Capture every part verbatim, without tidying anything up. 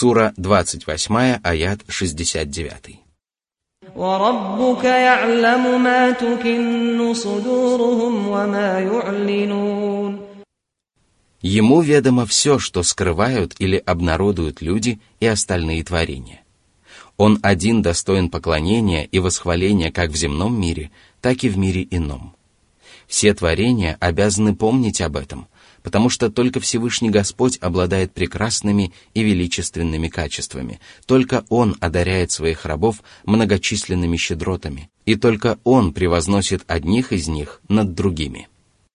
Сура двадцать восемь, аят шестьдесят девять. وَرَبُّكَ يَعْلَمُ مَا تُكِنُّ صُدُورُهُمْ وَمَا يُعْلِنُونَ. Ему ведомо все, что скрывают или обнародуют люди и остальные творения. Он один достоин поклонения и восхваления как в земном мире, так и в мире ином. Все творения обязаны помнить об этом, потому что только Всевышний Господь обладает прекрасными и величественными качествами, только Он одаряет своих рабов многочисленными щедротами, и только Он превозносит одних из них над другими.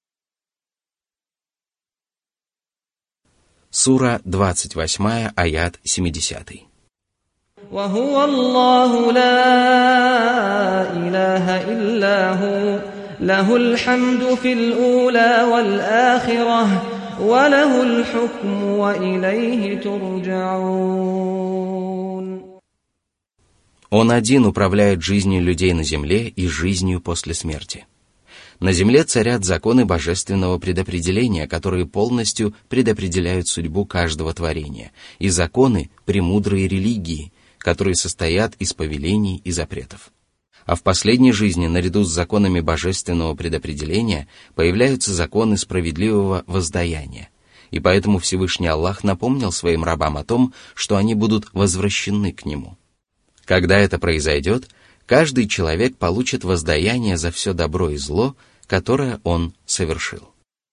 Сура двадцать восемь, аят семьдесят. وَهُوَ اللَّهُ لَا إِلَهَ إِلَّا هُوَ لَهُ الْحَمْدُ فِي الْأُولَى وَالْآخِرَةِ وَلَهُ الْحُكْمُ وَإِلَيْهِ تُرْجَعُونَ. Он один управляет жизнью людей на земле и жизнью после смерти. На земле царят законы божественного предопределения, которые полностью предопределяют судьбу каждого творения, и законы премудрой религии, которые состоят из повелений и запретов. А в последней жизни, наряду с законами божественного предопределения, появляются законы справедливого воздаяния. И поэтому Всевышний Аллах напомнил своим рабам о том, что они будут возвращены к Нему. Когда это произойдет, каждый человек получит воздаяние за все добро и зло, которое он совершил.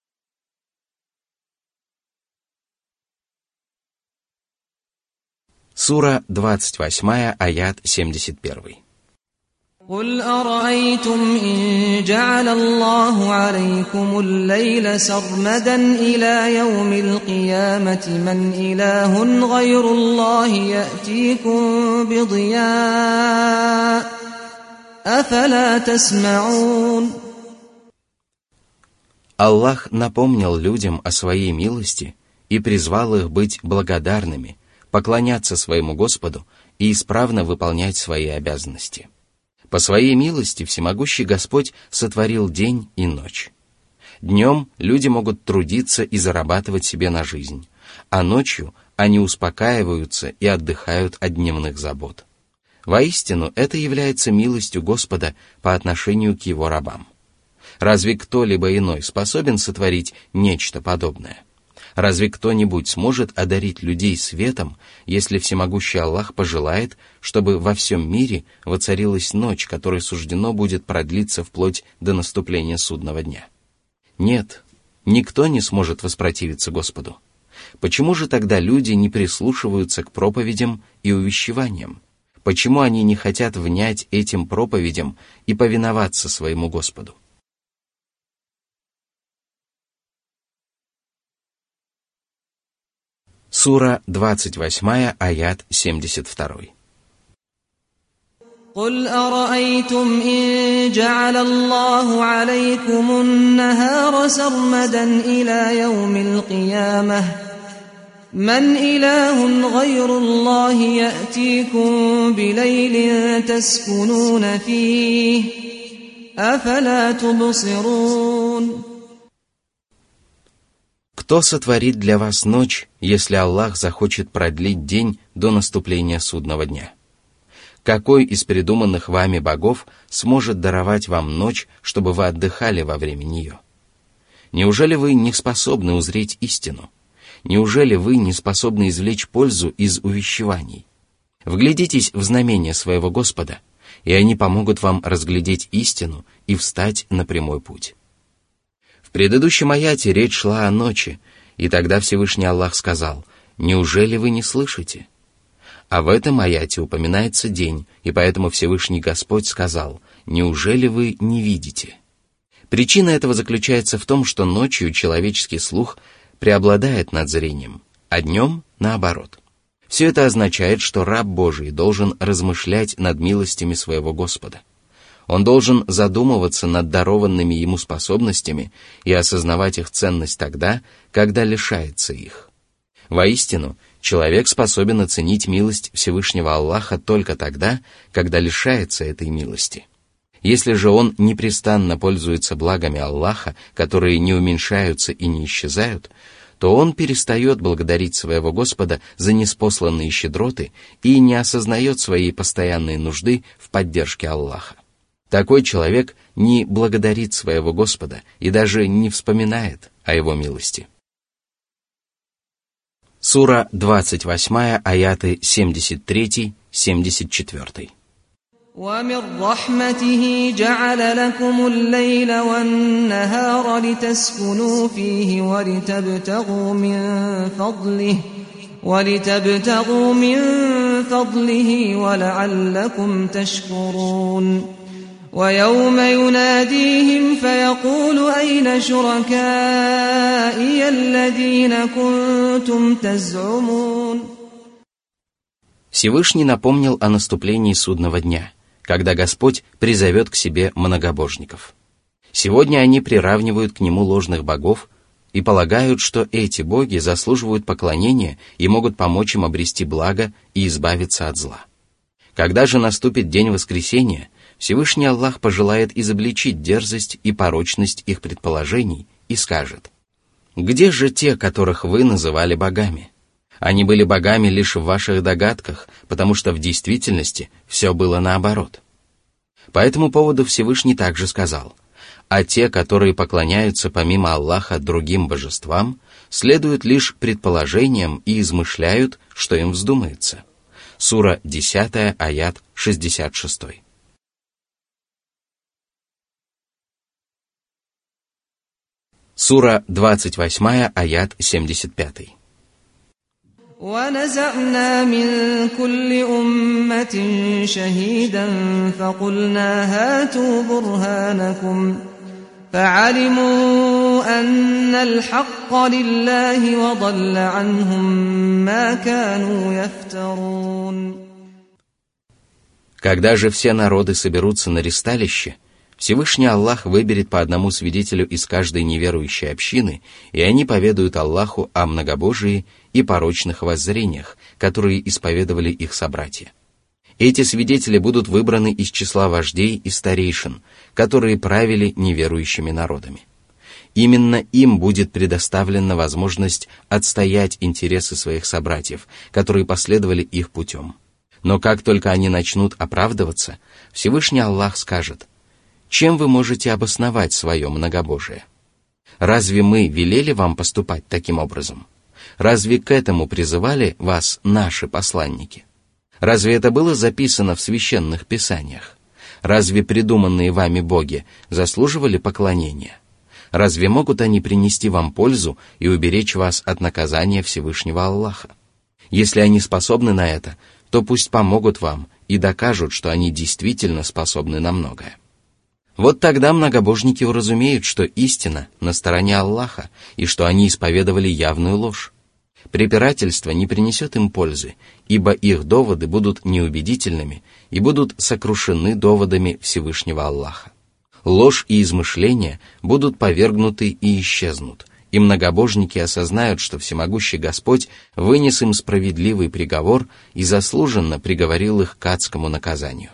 Сура двадцать восемь, аят семьдесят один. قُلْ أَرَأَيْتُمْ إِنْ جَعَلَ اللَّهُ عَلَيْكُمُ اللَّيْلَ سَرْمَدًا إِلَى يَوْمِ الْقِيَامَةِ مَنْ إِلَٰهٌ غَيْرُ اللَّهِ يَأْتِيكُمْ بِضِيَاءٍ أَفَلَا تَسْمَعُونَ. Аллах напомнил людям о своей милости и призвал их быть благодарными, поклоняться своему Господу и исправно выполнять свои обязанности. По своей милости Всемогущий Господь сотворил день и ночь. Днем люди могут трудиться и зарабатывать себе на жизнь, а ночью они успокаиваются и отдыхают от дневных забот. Воистину, это является милостью Господа по отношению к Его рабам. Разве кто-либо иной способен сотворить нечто подобное? Разве кто-нибудь сможет одарить людей светом, если Всемогущий Аллах пожелает, чтобы во всем мире воцарилась ночь, которой суждено будет продлиться вплоть до наступления судного дня? Нет, никто не сможет воспротивиться Господу. Почему же тогда люди не прислушиваются к проповедям и увещеваниям? Почему они не хотят внять этим проповедям и повиноваться своему Господу? Сура двадцать восемь, аят семьдесят два. قُلْ أَرَأَيْتُمْ إِنْ جَعَلَ اللَّهُ عَلَيْكُمُ النَّهَارَ سَرْمَدًا إِلَى يَوْمِ الْقِيَامَةِ مَنْ إِلَٰهٌ غَيْرُ اللَّهِ يَأْتِيكُمْ بِلَيْلٍ تَسْكُنُونَ فِيهِ أَفَلَا تُبْصِرُونَ. Кто сотворит для вас ночь, если Аллах захочет продлить день до наступления судного дня? Какой из придуманных вами богов сможет даровать вам ночь, чтобы вы отдыхали во время нее? Неужели вы не способны узреть истину? Неужели вы не способны извлечь пользу из увещеваний? Вглядитесь в знамения своего Господа, и они помогут вам разглядеть истину и встать на прямой путь. В предыдущем аяте речь шла о ночи, и тогда Всевышний Аллах сказал: «Неужели вы не слышите?» А в этом аяте упоминается день, и поэтому Всевышний Господь сказал: «Неужели вы не видите?» Причина этого заключается в том, что ночью человеческий слух преобладает над зрением, а днем наоборот. Все это означает, что раб Божий должен размышлять над милостями своего Господа. Он должен задумываться над дарованными ему способностями и осознавать их ценность тогда, когда лишается их. Воистину, человек способен оценить милость Всевышнего Аллаха только тогда, когда лишается этой милости. Если же он непрестанно пользуется благами Аллаха, которые не уменьшаются и не исчезают, то он перестает благодарить своего Господа за ниспосланные щедроты и не осознает своей постоянной нужды в поддержке Аллаха. Такой человек не благодарит своего Господа и даже не вспоминает о его милости. Сура двадцать восемь, аяты семьдесят три — семьдесят четыре. وَمِنْ رَحْمَتِهِ جَعَلَ لَكُمُ اللَّيْلَ وَالنَّهَارَ لِتَسْكُنُوا فِيهِ وَلِتَبْتَغُوا مِنْ فَضْلِهِ وَلِتَبْتَغُوا مِنْ فَضْلِهِ وَلَعَلَّكُمْ تَشْكُرُونَ وَيَوْمَ يُنَادِيهِمْ فَيَقُولُ أَيْنَ شُرَكَائِيَ الَّذِينَ كُنْتُمْ تَزْعُمُونَ. Всевышний напомнил о наступлении судного дня, когда Господь призовет к себе многобожников. Сегодня они приравнивают к Нему ложных богов и полагают, что эти боги заслуживают поклонения и могут помочь им обрести благо и избавиться от зла. Когда же наступит день воскресения, Всевышний Аллах пожелает изобличить дерзость и порочность их предположений и скажет: «Где же те, которых вы называли богами? Они были богами лишь в ваших догадках, потому что в действительности все было наоборот». По этому поводу Всевышний также сказал: «А те, которые поклоняются помимо Аллаха другим божествам, следуют лишь предположениям и измышляют, что им вздумается». Сура десять, аят шестьдесят шесть. Сура двадцать восемь, аят семьдесят пять. وَنَزَعْنَا مِنْ كُلِّ أُمَّةٍ شَهِيدًا فَقُلْنَا هَاتُوا بُرْهَانَكُمْ فَعَلِمُوا أَنَّ الْحَقَّ لِلَّهِ وَضَلَّ عَنْهُمْ مَا كَانُوا يَفْتَرُونَ. Когда же все народы соберутся на ристалище, Всевышний Аллах выберет по одному свидетелю из каждой неверующей общины, и они поведают Аллаху о многобожии и порочных воззрениях, которые исповедовали их собратья. Эти свидетели будут выбраны из числа вождей и старейшин, которые правили неверующими народами. Именно им будет предоставлена возможность отстоять интересы своих собратьев, которые последовали их путем. Но как только они начнут оправдываться, Всевышний Аллах скажет: «Чем вы можете обосновать свое многобожие? Разве мы велели вам поступать таким образом? Разве к этому призывали вас наши посланники? Разве это было записано в священных писаниях? Разве придуманные вами боги заслуживали поклонения? Разве могут они принести вам пользу и уберечь вас от наказания Всевышнего Аллаха? Если они способны на это, то пусть помогут вам и докажут, что они действительно способны на многое». Вот тогда многобожники уразумеют, что истина на стороне Аллаха и что они исповедовали явную ложь. Препирательство не принесет им пользы, ибо их доводы будут неубедительными и будут сокрушены доводами Всевышнего Аллаха. Ложь и измышления будут повергнуты и исчезнут, и многобожники осознают, что всемогущий Господь вынес им справедливый приговор и заслуженно приговорил их к адскому наказанию.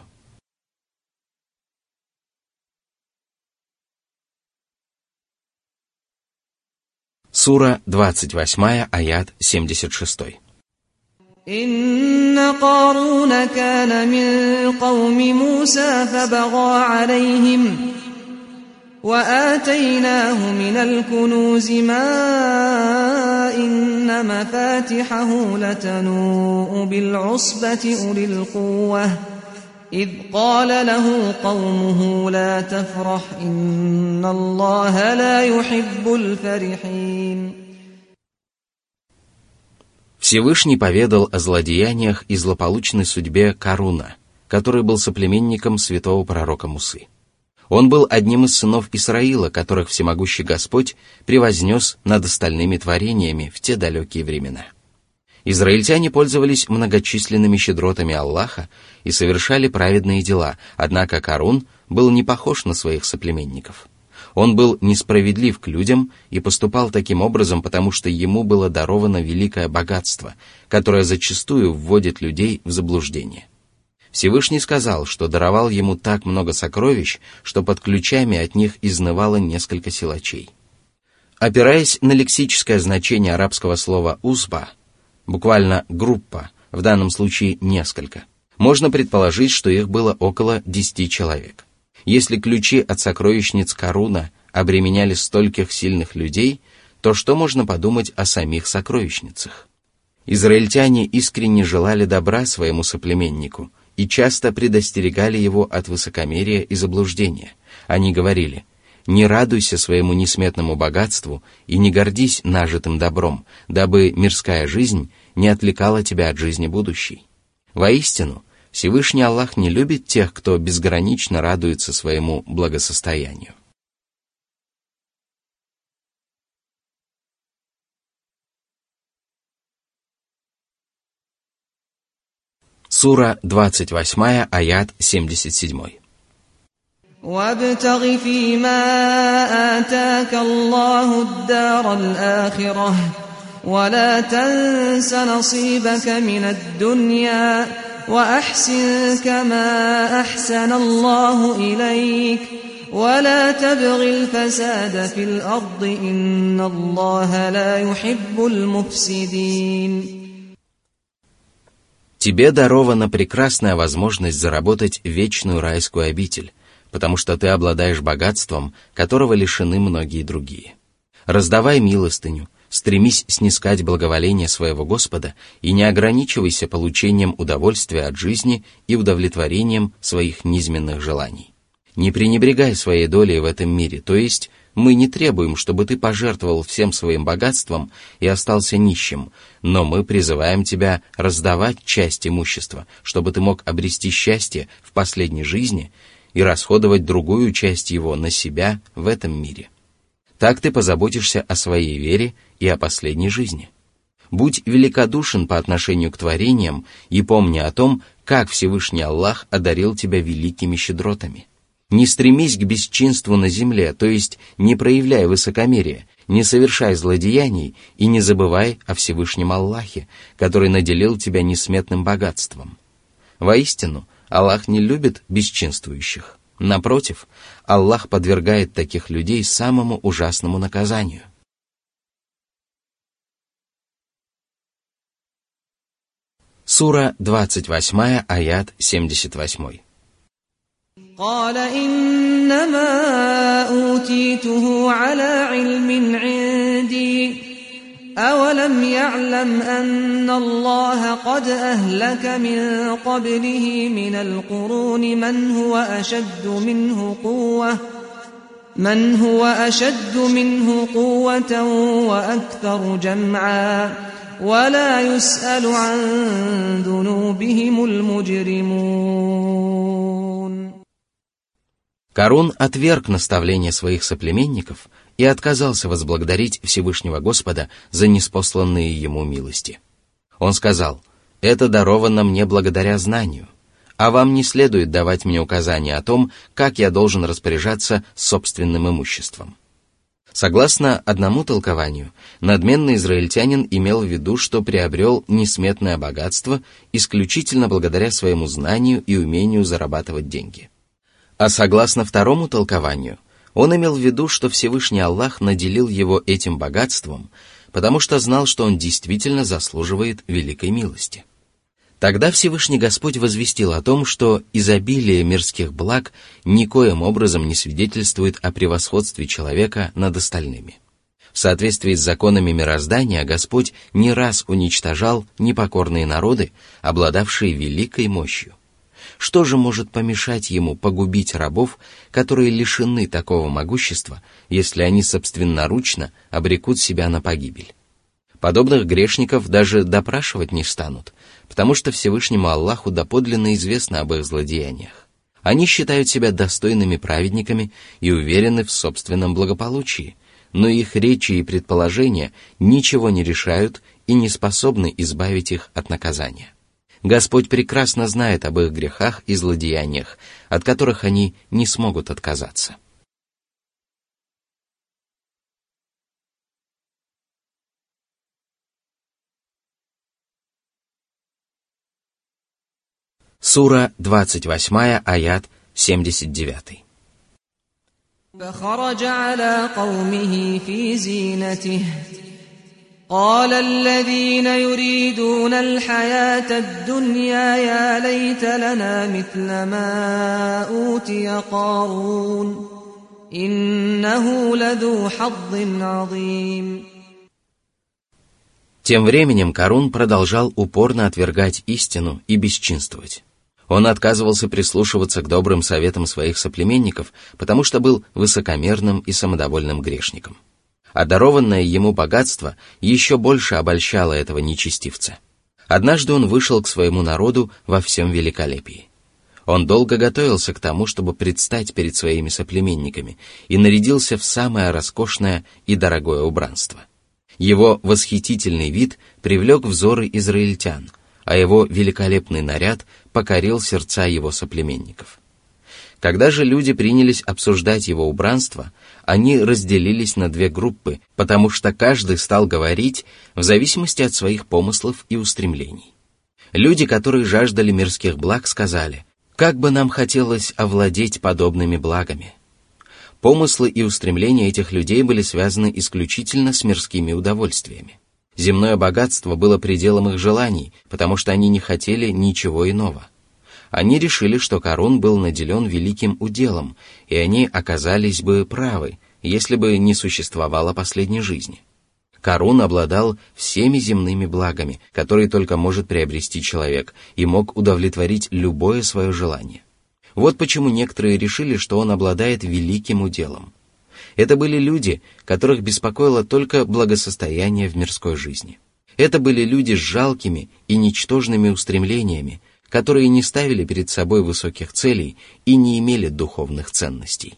Сура двадцать восемь, аят семьдесят шесть. إِنَّ قَارُونَ كَانَ مِنْ قَوْمِ مُوسَى فَبَغَى عَلَيْهِمْ وَآتَيْنَاهُ مِنَ الْكُنُوزِ مَا إِنَّ مَفَاتِحَهُ لَتَنُوءُ بِالْعُصْبَةِ أُولِي الْقُوَّةِ إِذْ قَالَ لَهُ قَوْمُهُ لَا تَفْرَحْ إِنَّ اللَّهَ لَا يُحِبُّ الْفَرِحِينَ. Всевышний поведал о злодеяниях и злополучной судьбе Каруна, который был соплеменником святого пророка Мусы. Он был одним из сынов Исраила, которых всемогущий Господь превознес над остальными творениями в те далекие времена. Израильтяне пользовались многочисленными щедротами Аллаха и совершали праведные дела, однако Карун был не похож на своих соплеменников. Он был несправедлив к людям и поступал таким образом, потому что ему было даровано великое богатство, которое зачастую вводит людей в заблуждение. Всевышний сказал, что даровал ему так много сокровищ, что под ключами от них изнывало несколько силачей. Опираясь на лексическое значение арабского слова «узба», буквально «группа», в данном случае «несколько», можно предположить, что их было около десяти человек. Если ключи от сокровищниц Каруна обременяли стольких сильных людей, то что можно подумать о самих сокровищницах? Израильтяне искренне желали добра своему соплеменнику и часто предостерегали его от высокомерия и заблуждения. Они говорили: «Не радуйся своему несметному богатству и не гордись нажитым добром, дабы мирская жизнь не отвлекала тебя от жизни будущей». Воистину, Всевышний Аллах не любит тех, кто безгранично радуется своему благосостоянию. Сура двадцать восемь, аят семьдесят семь. وابتغ فيما آتاك الله الدار الآخرة ولا تنس نصيبك من الدنيا وأحسن كما أحسن الله إليك ولا تبغ الفساد في الأرض إن الله لا يحب المفسدين. Тебе дарована прекрасная возможность заработать вечную райскую обитель, потому что ты обладаешь богатством, которого лишены многие другие. Раздавай милостыню, стремись снискать благоволение своего Господа и не ограничивайся получением удовольствия от жизни и удовлетворением своих низменных желаний. Не пренебрегай своей долей в этом мире, то есть мы не требуем, чтобы ты пожертвовал всем своим богатством и остался нищим, но мы призываем тебя раздавать часть имущества, чтобы ты мог обрести счастье в последней жизни и расходовать другую часть его на себя в этом мире. Так ты позаботишься о своей вере и о последней жизни. Будь великодушен по отношению к творениям и помни о том, как Всевышний Аллах одарил тебя великими щедротами. Не стремись к бесчинству на земле, то есть не проявляй высокомерия, не совершай злодеяний и не забывай о Всевышнем Аллахе, который наделил тебя несметным богатством. Воистину, Аллах не любит бесчинствующих. Напротив, Аллах подвергает таких людей самому ужасному наказанию. Сура двадцать восемь, аят семьдесят восемь. قال إنما أوتيته على علم عندي أولم يعلم أن الله قد أهلك من قبله من القرون من هو أشد منه قوة من هو أشد منه قوة وأكثر جمعا ولا يسأل عن ذنوبهم المجرمون. Карун отверг наставления своих соплеменников и отказался возблагодарить Всевышнего Господа за ниспосланные ему милости. Он сказал: «Это даровано мне благодаря знанию, а вам не следует давать мне указания о том, как я должен распоряжаться собственным имуществом». Согласно одному толкованию, надменный израильтянин имел в виду, что приобрел несметное богатство исключительно благодаря своему знанию и умению зарабатывать деньги. А согласно второму толкованию, он имел в виду, что Всевышний Аллах наделил его этим богатством, потому что знал, что он действительно заслуживает великой милости. Тогда Всевышний Господь возвестил о том, что изобилие мирских благ никоим образом не свидетельствует о превосходстве человека над остальными. В соответствии с законами мироздания Господь не раз уничтожал непокорные народы, обладавшие великой мощью. Что же может помешать ему погубить рабов, которые лишены такого могущества, если они собственноручно обрекут себя на погибель? Подобных грешников даже допрашивать не станут, потому что Всевышнему Аллаху доподлинно известно об их злодеяниях. Они считают себя достойными праведниками и уверены в собственном благополучии, но их речи и предположения ничего не решают и не способны избавить их от наказания. Господь прекрасно знает об их грехах и злодеяниях, от которых они не смогут отказаться. Сура двадцать восемь, аят семьдесят девять. فخرج على قومه في زينته قال الذين يريدون الحياة الدنيا يا ليت لنا مثل ما أوتي قارون إنه لذو حظ عظيم. Тем временем Карун продолжал упорно отвергать истину и бесчинствовать. Он отказывался прислушиваться к добрым советам своих соплеменников, потому что был высокомерным и самодовольным грешником. А дарованное ему богатство еще больше обольщало этого нечестивца. Однажды он вышел к своему народу во всем великолепии. Он долго готовился к тому, чтобы предстать перед своими соплеменниками, и нарядился в самое роскошное и дорогое убранство. Его восхитительный вид привлек взоры израильтян, а его великолепный наряд покорил сердца его соплеменников. Когда же люди принялись обсуждать его убранство, они разделились на две группы, потому что каждый стал говорить в зависимости от своих помыслов и устремлений. Люди, которые жаждали мирских благ, сказали: «Как бы нам хотелось овладеть подобными благами». Помыслы и устремления этих людей были связаны исключительно с мирскими удовольствиями. Земное богатство было пределом их желаний, потому что они не хотели ничего иного. Они решили, что Карун был наделен великим уделом, и они оказались бы правы, если бы не существовало последней жизни. Карун обладал всеми земными благами, которые только может приобрести человек, и мог удовлетворить любое свое желание. Вот почему некоторые решили, что он обладает великим уделом. Это были люди, которых беспокоило только благосостояние в мирской жизни. Это были люди с жалкими и ничтожными устремлениями, которые не ставили перед собой высоких целей и не имели духовных ценностей.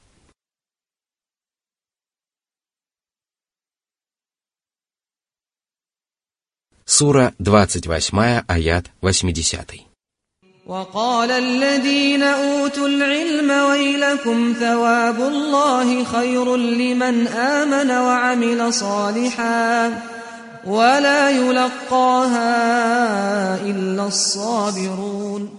Сура двадцать восемь, аят восемьдесят. وقال الذين أوتوا العلم ويلكم ثواب الله خير لمن آمن وعمل صالحا ولا يلقاها إلا الصابرون.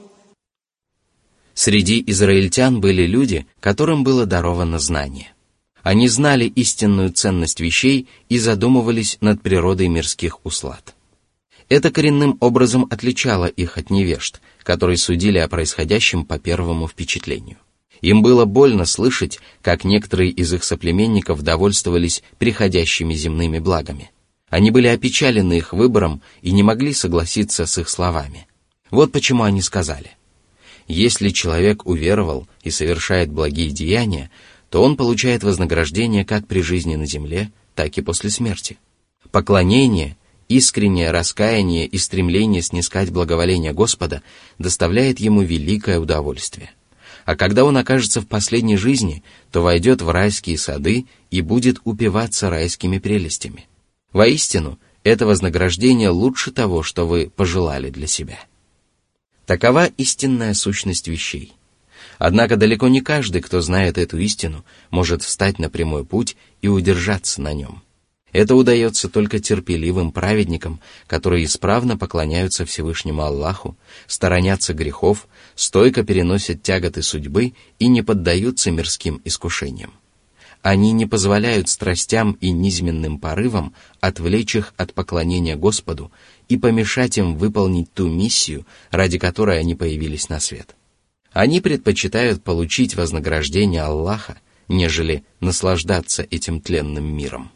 Среди израильтян были люди, которым было даровано знание. Они знали истинную ценность вещей и задумывались над природой мирских услад. Это коренным образом отличало их от невежд, которые судили о происходящем по первому впечатлению. Им было больно слышать, как некоторые из их соплеменников довольствовались приходящими земными благами. Они были опечалены их выбором и не могли согласиться с их словами. Вот почему они сказали: «Если человек уверовал и совершает благие деяния, то он получает вознаграждение как при жизни на земле, так и после смерти. Поклонение, искреннее раскаяние и стремление снискать благоволение Господа доставляет ему великое удовольствие. А когда он окажется в последней жизни, то войдет в райские сады и будет упиваться райскими прелестями. Воистину, это вознаграждение лучше того, что вы пожелали для себя». Такова истинная сущность вещей. Однако далеко не каждый, кто знает эту истину, может встать на прямой путь и удержаться на нем. Это удается только терпеливым праведникам, которые исправно поклоняются Всевышнему Аллаху, сторонятся грехов, стойко переносят тяготы судьбы и не поддаются мирским искушениям. Они не позволяют страстям и низменным порывам отвлечь их от поклонения Господу и помешать им выполнить ту миссию, ради которой они появились на свет. Они предпочитают получить вознаграждение Аллаха, нежели наслаждаться этим тленным миром.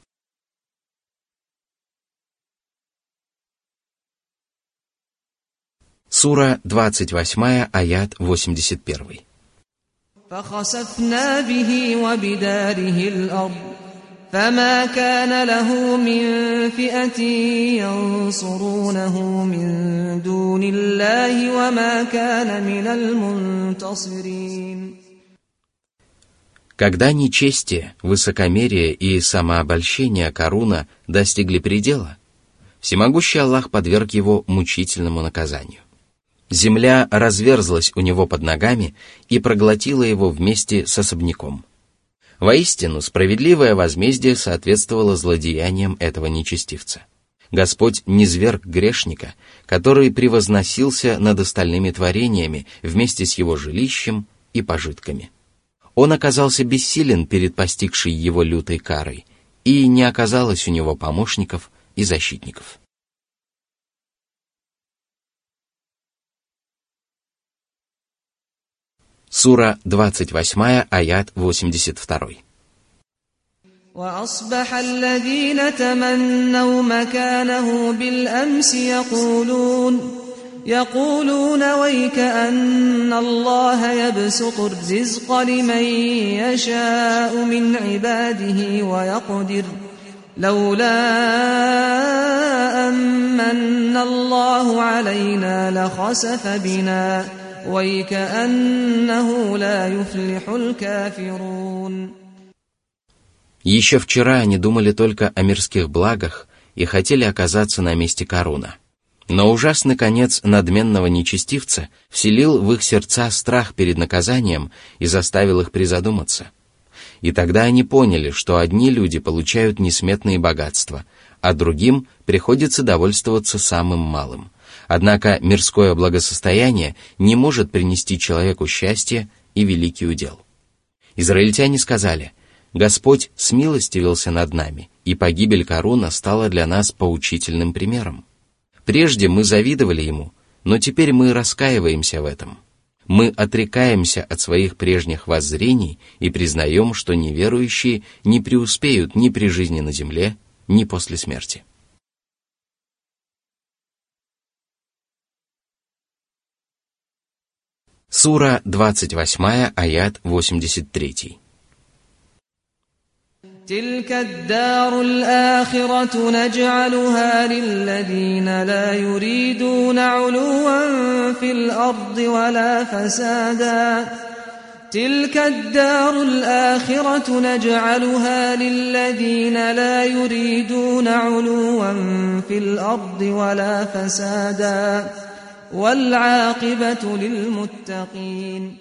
Сура двадцать восемь, аят восемьдесят один. فخسفنا به وبداره الأرض فما كان له من فئة ينصرونه من دون الله وما كان من المنتصرين. Когда нечестие, высокомерие и самообольщение Каруна достигли предела, всемогущий Аллах подверг его мучительному наказанию. Земля разверзлась у него под ногами и проглотила его вместе с особняком. Воистину, справедливое возмездие соответствовало злодеяниям этого нечестивца. Господь низвергг грешника, который превозносился над остальными творениями вместе с его жилищем и пожитками. Он оказался бессилен перед постигшей его лютой карой, и не оказалось у него помощников и защитников. Сура двадцать восемь, аят восемьдесят два. وأصبح الذين تمنوا مكانه بالأمس يقولون يقولون ويك أن الله يبسط الرزق لمن يشاء من عباده ويقدر لولا أمن الله علينا لخسف بنا ويكأنه لا يفلح الكافرون. Еще вчера они думали только о мирских благах и хотели оказаться на месте Каруна. Но ужасный конец надменного нечестивца вселил в их сердца страх перед наказанием и заставил их призадуматься. И тогда они поняли, что одни люди получают несметные богатства, а другим приходится довольствоваться самым малым. Однако мирское благосостояние не может принести человеку счастье и великий удел. Израильтяне сказали: «Господь смилостивился над нами, и погибель Каруна стала для нас поучительным примером. Прежде мы завидовали ему, но теперь мы раскаиваемся в этом. Мы отрекаемся от своих прежних воззрений и признаем, что неверующие не преуспеют ни при жизни на земле, ни после смерти». Сура двадцать восемь, аят восемьдесят три. تلك الدار الآخرة نجعلها للذين لا يريدون علوا في الأرض ولا فسادا تلك الدار الآخرة نجعلها للذين لا يريدون علوا في الأرض ولا فسادا والعاقبة للمتقين.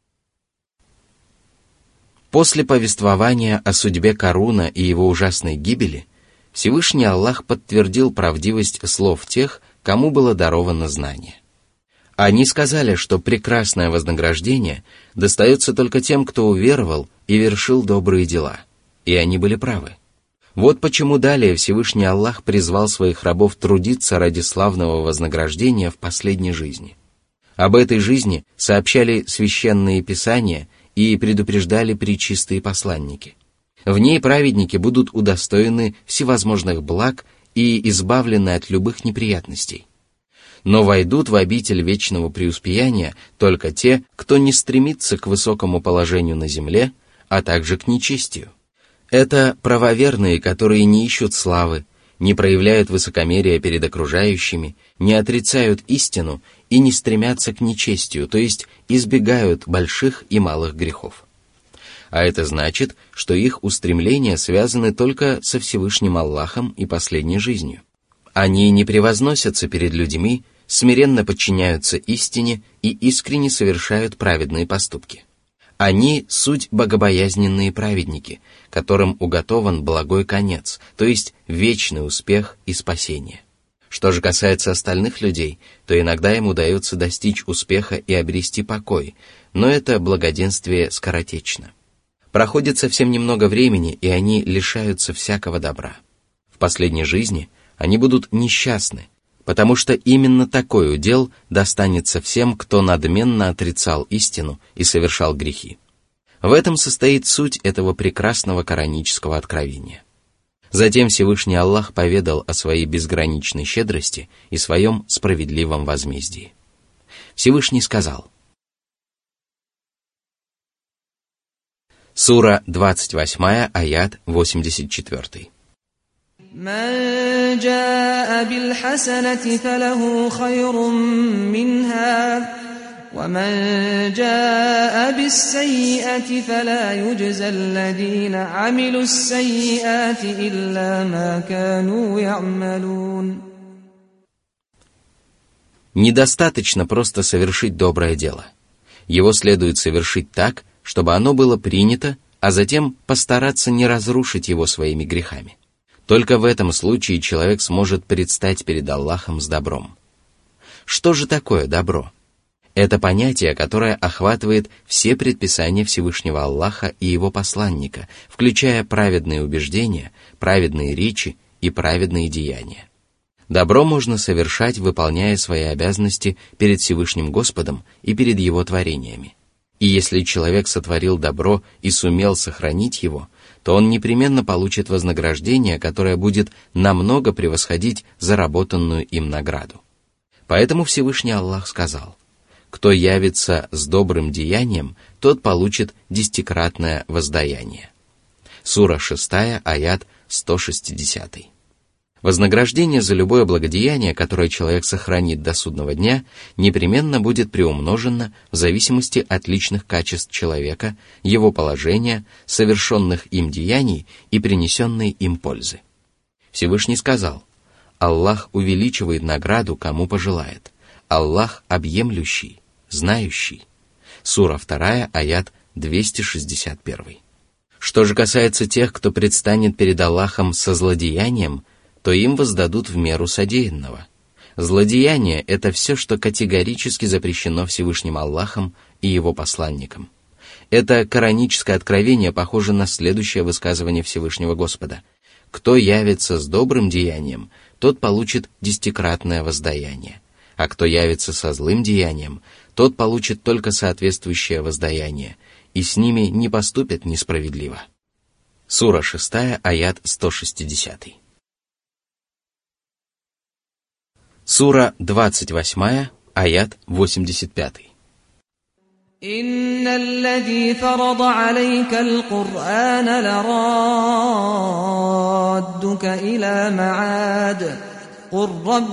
После повествования о судьбе Каруна и его ужасной гибели, Всевышний Аллах подтвердил правдивость слов тех, кому было даровано знание. Они сказали, что прекрасное вознаграждение достается только тем, кто уверовал и вершил добрые дела, и они были правы. Вот почему далее Всевышний Аллах призвал своих рабов трудиться ради славного вознаграждения в последней жизни. Об этой жизни сообщали священные писания и предупреждали пречистые посланники. В ней праведники будут удостоены всевозможных благ и избавлены от любых неприятностей. Но войдут в обитель вечного преуспеяния только те, кто не стремится к высокому положению на земле, а также к нечестию. Это правоверные, которые не ищут славы, не проявляют высокомерия перед окружающими, не отрицают истину и не стремятся к нечестию, то есть избегают больших и малых грехов. А это значит, что их устремления связаны только со Всевышним Аллахом и последней жизнью. Они не превозносятся перед людьми, смиренно подчиняются истине и искренне совершают праведные поступки. Они — суть богобоязненные праведники, которым уготован благой конец, то есть вечный успех и спасение. Что же касается остальных людей, то иногда им удается достичь успеха и обрести покой, но это благоденствие скоротечно. Проходит совсем немного времени, и они лишаются всякого добра. В последней жизни они будут несчастны, потому что именно такой удел достанется всем, кто надменно отрицал истину и совершал грехи. В этом состоит суть этого прекрасного коранического откровения. Затем Всевышний Аллах поведал о своей безграничной щедрости и своем справедливом возмездии. Всевышний сказал. Сура двадцать восемь, аят восемьдесят четыре. من جاء بالحسنة فله خير منها ومن جاء بالسيئة فلا يجزى الذين عملوا السيئات إلا ما كانوا يعملون. Недостаточно просто совершить доброе дело. Его следует совершить так, чтобы оно было принято, а затем постараться не разрушить его своими грехами. Только в этом случае человек сможет предстать перед Аллахом с добром. Что же такое добро? Это понятие, которое охватывает все предписания Всевышнего Аллаха и Его посланника, включая праведные убеждения, праведные речи и праведные деяния. Добро можно совершать, выполняя свои обязанности перед Всевышним Господом и перед Его творениями. И если человек сотворил добро и сумел сохранить его, то он непременно получит вознаграждение, которое будет намного превосходить заработанную им награду. Поэтому Всевышний Аллах сказал: «Кто явится с добрым деянием, тот получит десятикратное воздаяние». Сура шестая, аят сто шестьдесят. Вознаграждение за любое благодеяние, которое человек сохранит до судного дня, непременно будет приумножено в зависимости от личных качеств человека, его положения, совершенных им деяний и принесенной им пользы. Всевышний сказал: «Аллах увеличивает награду, кому пожелает. Аллах объемлющий, знающий». Сура вторая, аят двести шестьдесят один. Что же касается тех, кто предстанет перед Аллахом со злодеянием, то им воздадут в меру содеянного. Злодеяние — это все, что категорически запрещено Всевышним Аллахом и Его посланником. Это кораническое откровение похоже на следующее высказывание Всевышнего Господа: «Кто явится с добрым деянием, тот получит десятикратное воздаяние, а кто явится со злым деянием, тот получит только соответствующее воздаяние, и с ними не поступят несправедливо». Сура шестая, аят сто шестьдесят. Сура двадцать восьмая, аят восемьдесят пять. إن الذي فرض عليك القرآن لرادك إلى معاد قل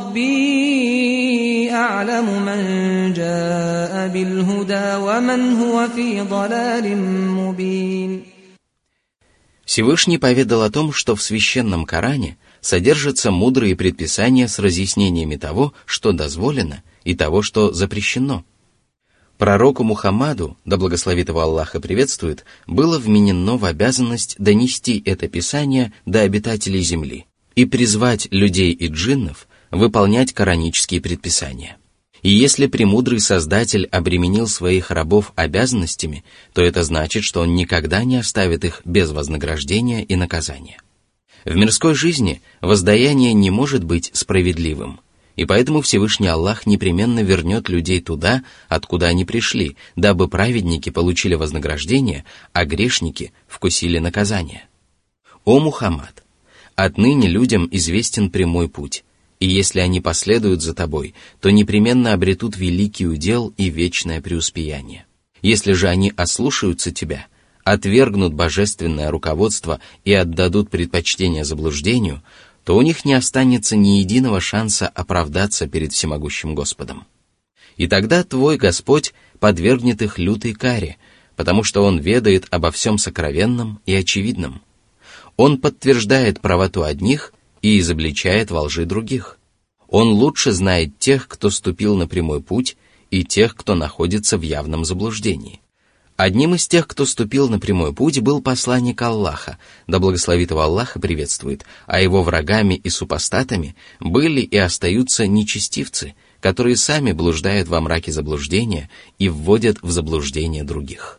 ربي أعلم من جاء بالهدى ومن هو في ضلال مبين. Всевышний поведал о том, что в священном Коране содержатся мудрые предписания с разъяснениями того, что дозволено, и того, что запрещено. Пророку Мухаммаду, да благословит его Аллах и приветствует, было вменено в обязанность донести это писание до обитателей земли и призвать людей и джиннов выполнять коранические предписания. И если премудрый Создатель обременил своих рабов обязанностями, то это значит, что он никогда не оставит их без вознаграждения и наказания. В мирской жизни воздаяние не может быть справедливым, и поэтому Всевышний Аллах непременно вернет людей туда, откуда они пришли, дабы праведники получили вознаграждение, а грешники вкусили наказание. О Мухаммад! Отныне людям известен прямой путь, и если они последуют за тобой, то непременно обретут великий удел и вечное преуспеяние. Если же они ослушаются тебя, отвергнут божественное руководство и отдадут предпочтение заблуждению, то у них не останется ни единого шанса оправдаться перед всемогущим Господом. И тогда твой Господь подвергнет их лютой каре, потому что Он ведает обо всем сокровенном и очевидном. Он подтверждает правоту одних и изобличает во лжи других. Он лучше знает тех, кто ступил на прямой путь, и тех, кто находится в явном заблуждении. Одним из тех, кто ступил на прямой путь, был посланник Аллаха, да благословит его Аллах и приветствует, а его врагами и супостатами были и остаются нечестивцы, которые сами блуждают во мраке заблуждения и вводят в заблуждение других.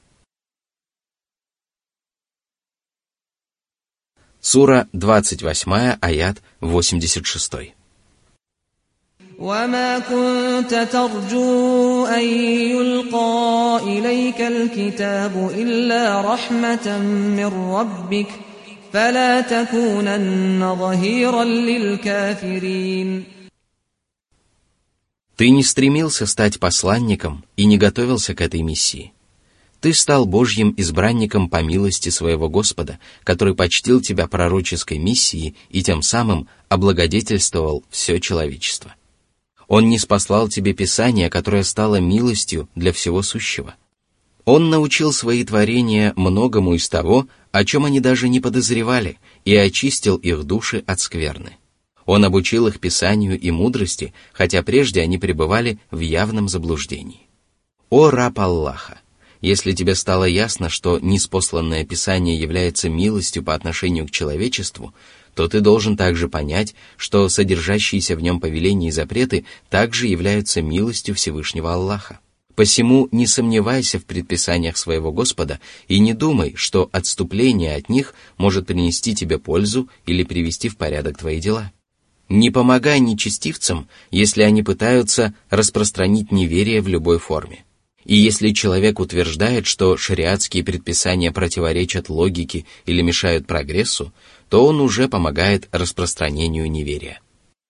Сура двадцать восьмая, аят восемьдесят шесть. وما كنت ترجو أن يلقى إليك الكتاب إلا رحمة من ربك فلا تكونن ظهيرا للكافرين. Ты не стремился стать посланником и не готовился к этой миссии. Ты стал Божьим избранником по милости своего Господа, который почтил тебя пророческой миссией и тем самым облагодетельствовал все человечество. Он ниспослал тебе Писание, которое стало милостью для всего сущего. Он научил свои творения многому из того, о чем они даже не подозревали, и очистил их души от скверны. Он обучил их Писанию и мудрости, хотя прежде они пребывали в явном заблуждении. О раб Аллаха! Если тебе стало ясно, что ниспосланное Писание является милостью по отношению к человечеству, то ты должен также понять, что содержащиеся в нем повеления и запреты также являются милостью Всевышнего Аллаха. Посему не сомневайся в предписаниях своего Господа и не думай, что отступление от них может принести тебе пользу или привести в порядок твои дела. Не помогай нечестивцам, если они пытаются распространить неверие в любой форме. И если человек утверждает, что шариатские предписания противоречат логике или мешают прогрессу, то он уже помогает распространению неверия.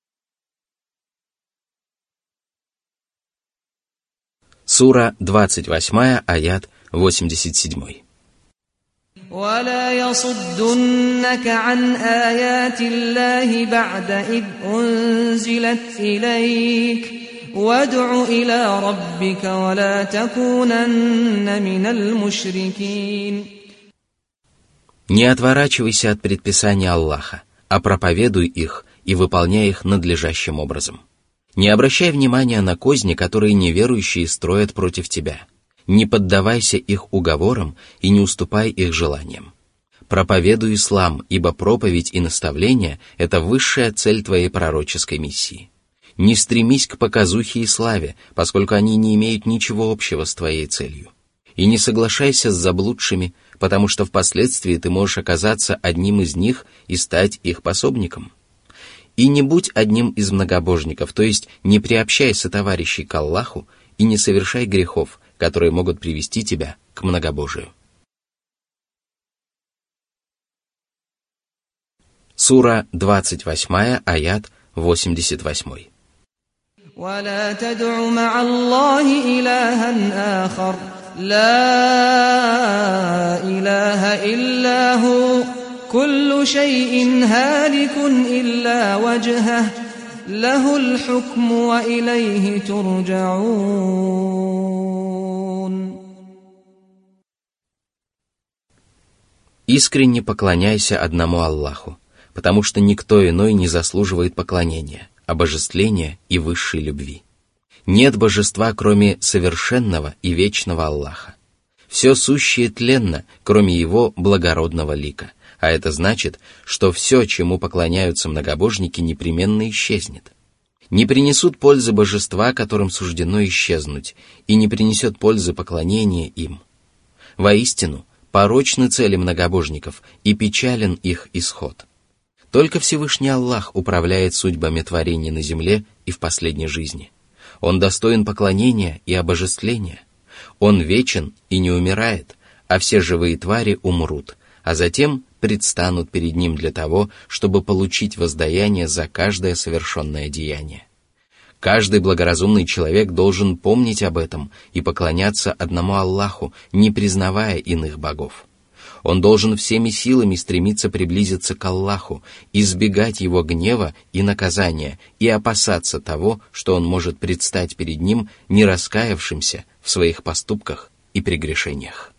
Сура двадцать восемь, аят восемьдесят семь. ولا يصدنك عن آيات الله بعد إذ أنزلت إليك وادع إلى ربك ولا تكونن من المشركين. Не отворачивайся от предписаний Аллаха, а проповедуй их и выполняй их надлежащим образом. Не обращай внимания на козни, которые неверующие строят против тебя. Не поддавайся их уговорам и не уступай их желаниям. Проповедуй ислам, ибо проповедь и наставление – это высшая цель твоей пророческой миссии. Не стремись к показухе и славе, поскольку они не имеют ничего общего с твоей целью. И не соглашайся с заблудшими, потому что впоследствии ты можешь оказаться одним из них и стать их пособником. И не будь одним из многобожников, то есть не приобщай сотоварищей к Аллаху и не совершай грехов, которые могут привести тебя к многобожию. Сура двадцать восемь, аят восемьдесят восемь. ولا تدع مع الله إلها آخر لا إله إلا هو كل شيء هالك إلا وجهه له الحكم وإليه ترجعون. Искренне поклоняйся одному Аллаху, потому что никто иной не заслуживает поклонения, обожествления и высшей любви. Нет божества, кроме совершенного и вечного Аллаха. Все сущее тленно, кроме Его благородного лика, а это значит, что все, чему поклоняются многобожники, непременно исчезнет. Не принесут пользы божества, которым суждено исчезнуть, и не принесет пользы поклонения им. Воистину, порочны цели многобожников, и печален их исход. Только Всевышний Аллах управляет судьбами творений на земле и в последней жизни. Он достоин поклонения и обожествления. Он вечен и не умирает, а все живые твари умрут, а затем предстанут перед Ним для того, чтобы получить воздаяние за каждое совершенное деяние. Каждый благоразумный человек должен помнить об этом и поклоняться одному Аллаху, не признавая иных богов. Он должен всеми силами стремиться приблизиться к Аллаху, избегать Его гнева и наказания и опасаться того, что он может предстать перед Ним не раскаявшимся в своих поступках и прегрешениях.